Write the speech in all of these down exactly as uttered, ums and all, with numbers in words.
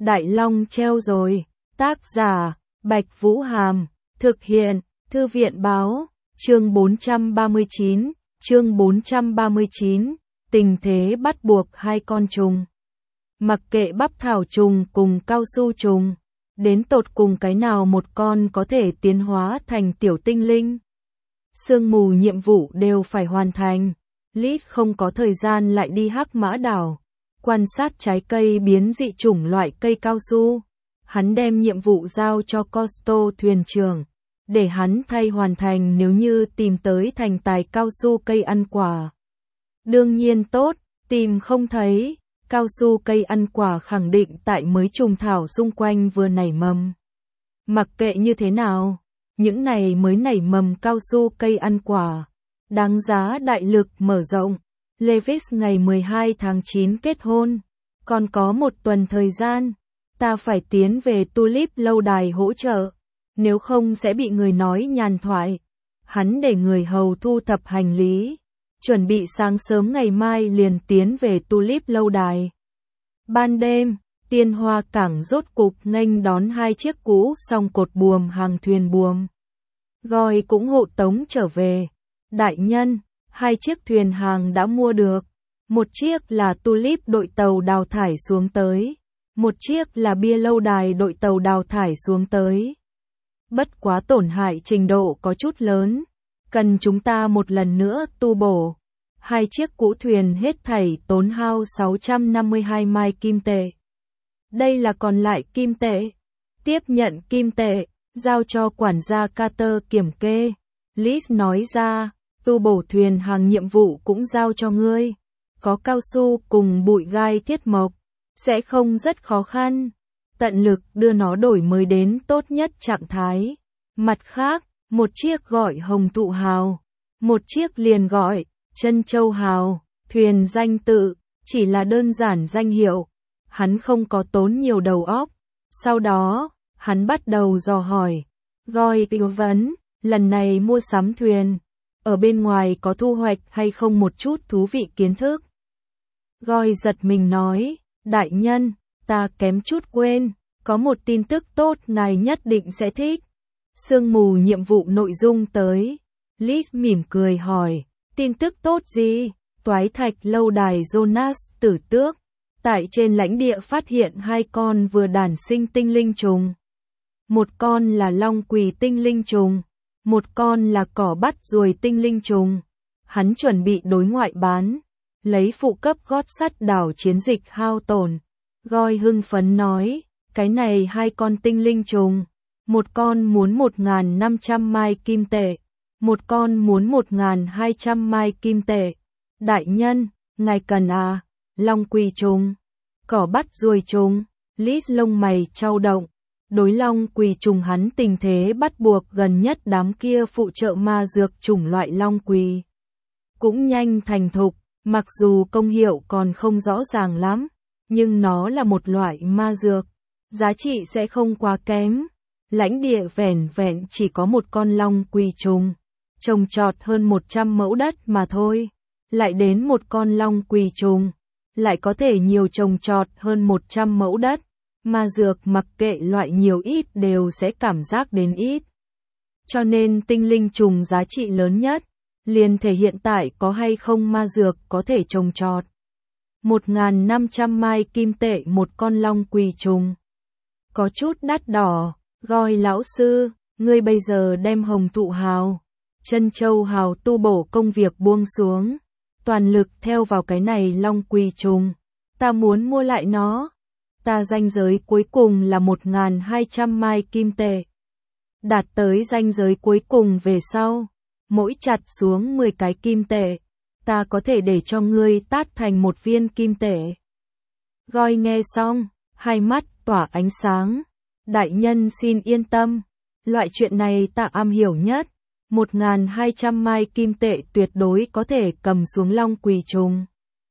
Đại Long treo rồi. Tác giả, Bạch Vũ Hàm. Thực hiện, Thư viện Báo. Chương bốn trăm ba mươi chín. Chương bốn trăm ba mươi chín. Tình thế bắt buộc hai con trùng. Mặc kệ bắp thảo trùng cùng cao su trùng, đến tột cùng cái nào một con có thể tiến hóa thành tiểu tinh linh. Sương mù nhiệm vụ đều phải hoàn thành. Lít không có thời gian lại đi Hắc Mã Đảo, quan sát trái cây biến dị chủng loại cây cao su. Hắn đem nhiệm vụ giao cho Costo thuyền trưởng, để hắn thay hoàn thành nếu như tìm tới thành tài cao su cây ăn quả. Đương nhiên tốt, tìm không thấy, cao su cây ăn quả khẳng định tại mấy trùng thảo xung quanh vừa nảy mầm. Mặc kệ như thế nào, những này mới nảy mầm cao su cây ăn quả, đáng giá đại lực mở rộng. Lewis ngày mười hai tháng chín kết hôn, còn có một tuần thời gian, ta phải tiến về Tulip lâu đài hỗ trợ, nếu không sẽ bị người nói nhàn thoại. Hắn để người hầu thu thập hành lý, chuẩn bị sáng sớm ngày mai liền tiến về Tulip lâu đài. Ban đêm, Tiên Hoa cảng rốt cục nghênh đón hai chiếc cũ song cột buồm hàng thuyền buồm. Goi cũng hộ tống trở về. Đại nhân, hai chiếc thuyền hàng đã mua được. Một chiếc là Tulip đội tàu đào thải xuống tới. Một chiếc là Bia lâu đài đội tàu đào thải xuống tới. Bất quá tổn hại trình độ có chút lớn, cần chúng ta một lần nữa tu bổ. Hai chiếc cũ thuyền hết thảy tốn hao sáu trăm năm mươi hai mai kim tệ. Đây là còn lại kim tệ. Tiếp nhận kim tệ, giao cho quản gia Carter kiểm kê. Liz nói ra, tu bổ thuyền hàng nhiệm vụ cũng giao cho ngươi. Có cao su cùng bụi gai thiết mộc, sẽ không rất khó khăn. Tận lực đưa nó đổi mới đến tốt nhất trạng thái. Mặt khác, một chiếc gọi Hồng Thụ Hào, một chiếc liền gọi Trân Châu Hào. Thuyền danh tự chỉ là đơn giản danh hiệu. Hắn không có tốn nhiều đầu óc. Sau đó, hắn bắt đầu dò hỏi. Goi tư vấn, lần này mua sắm thuyền, ở bên ngoài có thu hoạch hay không một chút thú vị kiến thức. Goi giật mình nói, đại nhân, ta kém chút quên, có một tin tức tốt ngài nhất định sẽ thích. Sương mù nhiệm vụ nội dung tới. Liz mỉm cười hỏi, tin tức tốt gì? Toái thạch lâu đài Jonas tử tước, tại trên lãnh địa phát hiện hai con vừa đản sinh tinh linh trùng. Một con là long quỳ tinh linh trùng, một con là cỏ bắt ruồi tinh linh trùng. Hắn chuẩn bị đối ngoại bán, lấy phụ cấp gót sắt đảo chiến dịch hao tổn. Goi hưng phấn nói, cái này hai con tinh linh trùng, một con muốn một nghìn năm trăm mai kim tệ, một con muốn một nghìn hai trăm mai kim tệ. Đại nhân, ngài cần à? Long quỳ trùng, cỏ bắt ruồi trùng. Liz lông mày chau động. Đối long quỳ trùng hắn tình thế bắt buộc gần nhất đám kia phụ trợ ma dược chủng loại long quỳ cũng nhanh thành thục, mặc dù công hiệu còn không rõ ràng lắm, nhưng nó là một loại ma dược, giá trị sẽ không quá kém. Lãnh địa vẻn vẹn chỉ có một con long quỳ trùng, trồng trọt hơn một trăm mẫu đất mà thôi, lại đến một con long quỳ trùng, lại có thể nhiều trồng trọt hơn một trăm mẫu đất. Ma dược mặc kệ loại nhiều ít đều sẽ cảm giác đến ít. Cho nên tinh linh trùng giá trị lớn nhất, liền thể hiện tại có hay không ma dược có thể trồng trọt. một nghìn năm trăm mai kim tệ một con long quỳ trùng. Có chút đắt đỏ. Goi lão sư, ngươi bây giờ đem Hồng Thụ Hào, Trân Châu Hào tu bổ công việc buông xuống, toàn lực theo vào cái này long quỳ trùng. Ta muốn mua lại nó. Ta ranh giới cuối cùng là một nghìn hai trăm mai kim tệ. Đạt tới ranh giới cuối cùng về sau, mỗi chặt xuống mười cái kim tệ, ta có thể để cho ngươi tát thành một viên kim tệ. Goi nghe xong, hai mắt tỏa ánh sáng. Đại nhân xin yên tâm, loại chuyện này ta am hiểu nhất. một nghìn hai trăm mai kim tệ tuyệt đối có thể cầm xuống long quỳ trùng.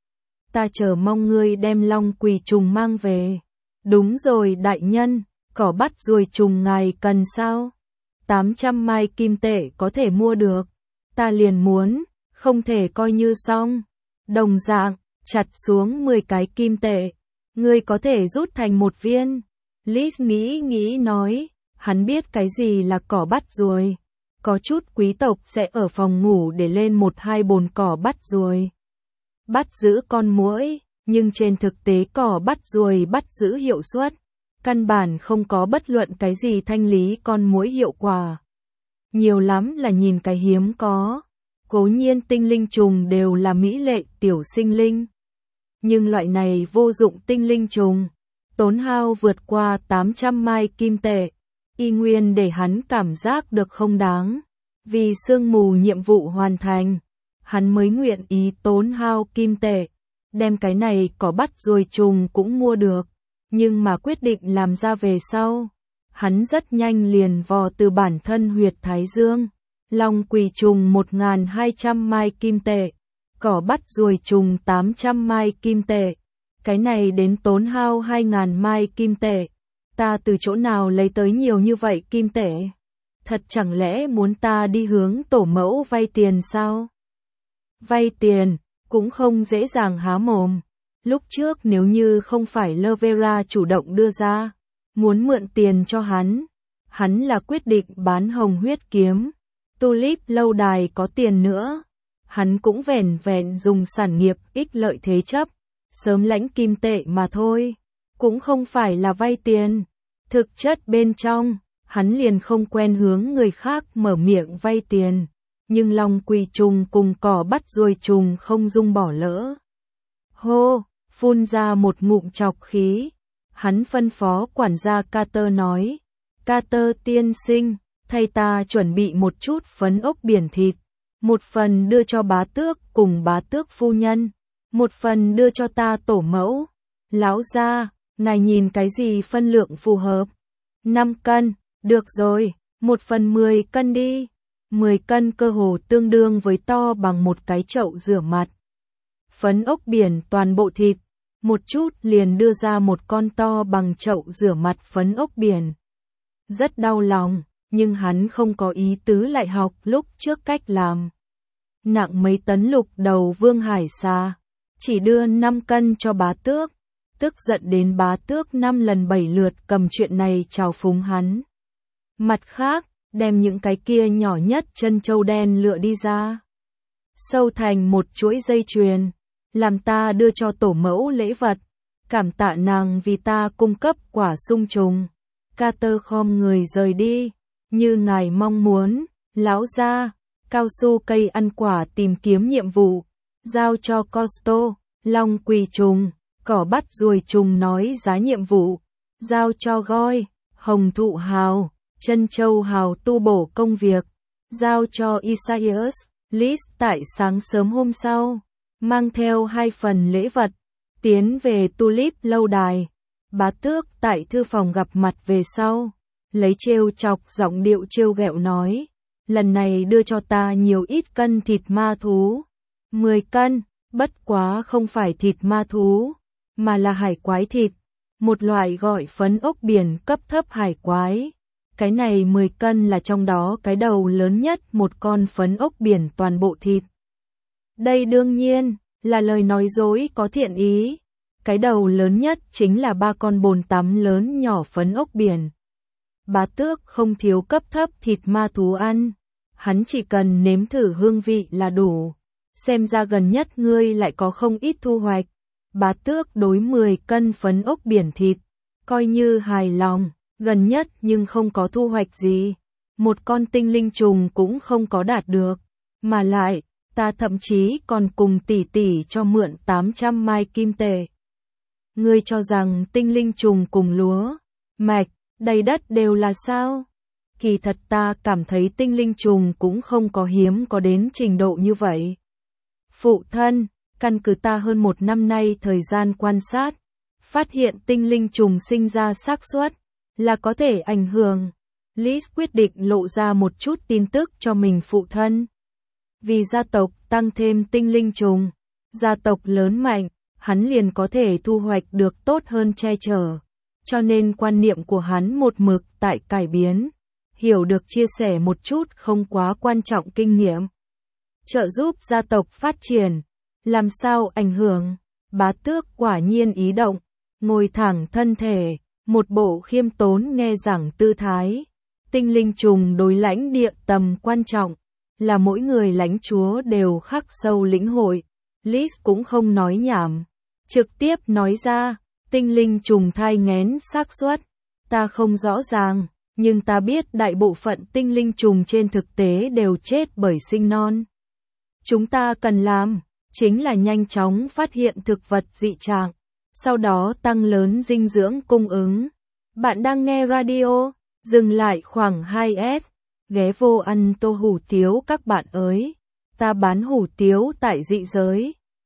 Ta chờ mong ngươi đem long quỳ trùng mang về. Đúng rồi đại nhân, cỏ bắt ruồi trùng ngài cần sao? tám trăm mai kim tệ có thể mua được. Ta liền muốn, không thể coi như xong. Đồng dạng, chặt xuống mười cái kim tệ. Ngươi có thể rút thành một viên. Liz nghĩ nghĩ nói, hắn biết cái gì là cỏ bắt ruồi. Có chút quý tộc sẽ ở phòng ngủ để lên một hai bồn cỏ bắt ruồi. Bắt giữ con muỗi, nhưng trên thực tế cỏ bắt ruồi bắt giữ hiệu suất. Căn bản không có bất luận cái gì thanh lý con muỗi hiệu quả. Nhiều lắm là nhìn cái hiếm có. Cố nhiên tinh linh trùng đều là mỹ lệ tiểu sinh linh. Nhưng loại này vô dụng tinh linh trùng, tốn hao vượt qua tám trăm mai kim tệ, y nguyên để hắn cảm giác được không đáng. Vì sương mù nhiệm vụ hoàn thành, hắn mới nguyện ý tốn hao kim tệ, đem cái này có bắt ruồi trùng cũng mua được. Nhưng mà quyết định làm ra về sau, hắn rất nhanh liền vò từ bản thân huyệt thái dương. Long quỳ trùng một nghìn hai trăm mai kim tệ, cỏ bắt ruồi trùng tám trăm mai kim tệ. Cái này đến tốn hao hai nghìn mai kim tệ. Ta từ chỗ nào lấy tới nhiều như vậy kim tệ? Thật chẳng lẽ muốn ta đi hướng tổ mẫu vay tiền sao? Vay tiền, cũng không dễ dàng há mồm. Lúc trước nếu như không phải Lovera chủ động đưa ra, muốn mượn tiền cho hắn, hắn là quyết định bán hồng huyết kiếm. Tulip lâu đài có tiền nữa, hắn cũng vẻn vẹn dùng sản nghiệp ích lợi thế chấp, sớm lãnh kim tệ mà thôi, cũng không phải là vay tiền. Thực chất bên trong, hắn liền không quen hướng người khác mở miệng vay tiền, nhưng long quỳ trùng cùng cỏ bắt ruồi trùng không dung bỏ lỡ. Hô, phun ra một ngụm trọc khí, hắn phân phó quản gia Carter nói, Carter tiên sinh, thay ta chuẩn bị một chút phấn ốc biển thịt, một phần đưa cho bá tước cùng bá tước phu nhân, một phần đưa cho ta tổ mẫu. Lão gia, ngài nhìn cái gì phân lượng phù hợp? năm cân, được rồi, một phần mười cân đi. mười cân cơ hồ tương đương với to bằng một cái chậu rửa mặt. Phấn ốc biển toàn bộ thịt, một chút liền đưa ra một con to bằng chậu rửa mặt phấn ốc biển. Rất đau lòng, nhưng hắn không có ý tứ lại học lúc trước cách làm. Nặng mấy tấn lục đầu vương hải xà, chỉ đưa năm cân cho bá tước, tức giận đến bá tước năm lần bảy lượt cầm chuyện này chào phúng hắn. Mặt khác, đem những cái kia nhỏ nhất chân châu đen lựa đi ra, sâu thành một chuỗi dây chuyền, làm ta đưa cho tổ mẫu lễ vật, cảm tạ nàng vì ta cung cấp quả sung trùng. Carter khom người rời đi, như ngài mong muốn, lão gia. Cao su cây ăn quả tìm kiếm nhiệm vụ, giao cho Costo. Long quỳ trùng, cỏ bắt ruồi trùng nói giá nhiệm vụ, giao cho Goi. Hồng thụ hào, chân châu hào tu bổ công việc, giao cho Isaias. Liz tại sáng sớm hôm sau, mang theo hai phần lễ vật, tiến về Tulip lâu đài. Bá tước tại thư phòng gặp mặt về sau, lấy trêu chọc giọng điệu trêu ghẹo nói, lần này đưa cho ta nhiều ít cân thịt ma thú. mười cân, bất quá không phải thịt ma thú, mà là hải quái thịt, một loại gọi phấn ốc biển cấp thấp hải quái. Cái này mười cân là trong đó cái đầu lớn nhất một con phấn ốc biển toàn bộ thịt. Đây đương nhiên là lời nói dối có thiện ý. Cái đầu lớn nhất chính là ba con bồn tắm lớn nhỏ phấn ốc biển. Bá tước không thiếu cấp thấp thịt ma thú ăn, hắn chỉ cần nếm thử hương vị là đủ. Xem ra gần nhất ngươi lại có không ít thu hoạch. Bá tước đối mười cân phấn ốc biển thịt, coi như hài lòng, gần nhất nhưng không có thu hoạch gì. Một con tinh linh trùng cũng không có đạt được, mà lại, ta thậm chí còn cùng tỷ tỷ cho mượn tám trăm mai kim tệ. Ngươi cho rằng tinh linh trùng cùng lúa, mạch, đầy đất đều là sao? Kỳ thật ta cảm thấy tinh linh trùng cũng không có hiếm có đến trình độ như vậy. Phụ thân, căn cứ ta hơn một năm nay thời gian quan sát, phát hiện tinh linh trùng sinh ra xác suất là có thể ảnh hưởng. Liz quyết định lộ ra một chút tin tức cho mình phụ thân. Vì gia tộc tăng thêm tinh linh trùng, gia tộc lớn mạnh, hắn liền có thể thu hoạch được tốt hơn che chở. Cho nên quan niệm của hắn một mực tại cải biến, hiểu được chia sẻ một chút không quá quan trọng kinh nghiệm. Trợ giúp gia tộc phát triển, làm sao ảnh hưởng, bá tước quả nhiên ý động. ngồi thẳng thân thể, một bộ khiêm tốn nghe giảng tư thái. Tinh linh trùng đối lãnh địa tầm quan trọng, là mỗi người lãnh chúa đều khắc sâu lĩnh hội. Liz cũng không nói nhảm, trực tiếp nói ra, tinh linh trùng thai nghén xác suất, ta không rõ ràng, nhưng ta biết đại bộ phận tinh linh trùng trên thực tế đều chết bởi sinh non. Chúng ta cần làm, chính là nhanh chóng phát hiện thực vật dị trạng, sau đó tăng lớn dinh dưỡng cung ứng. Bạn đang nghe radio, dừng lại khoảng hai S, ghé vô ăn tô hủ tiếu các bạn ơi, ta bán hủ tiếu tại dị giới.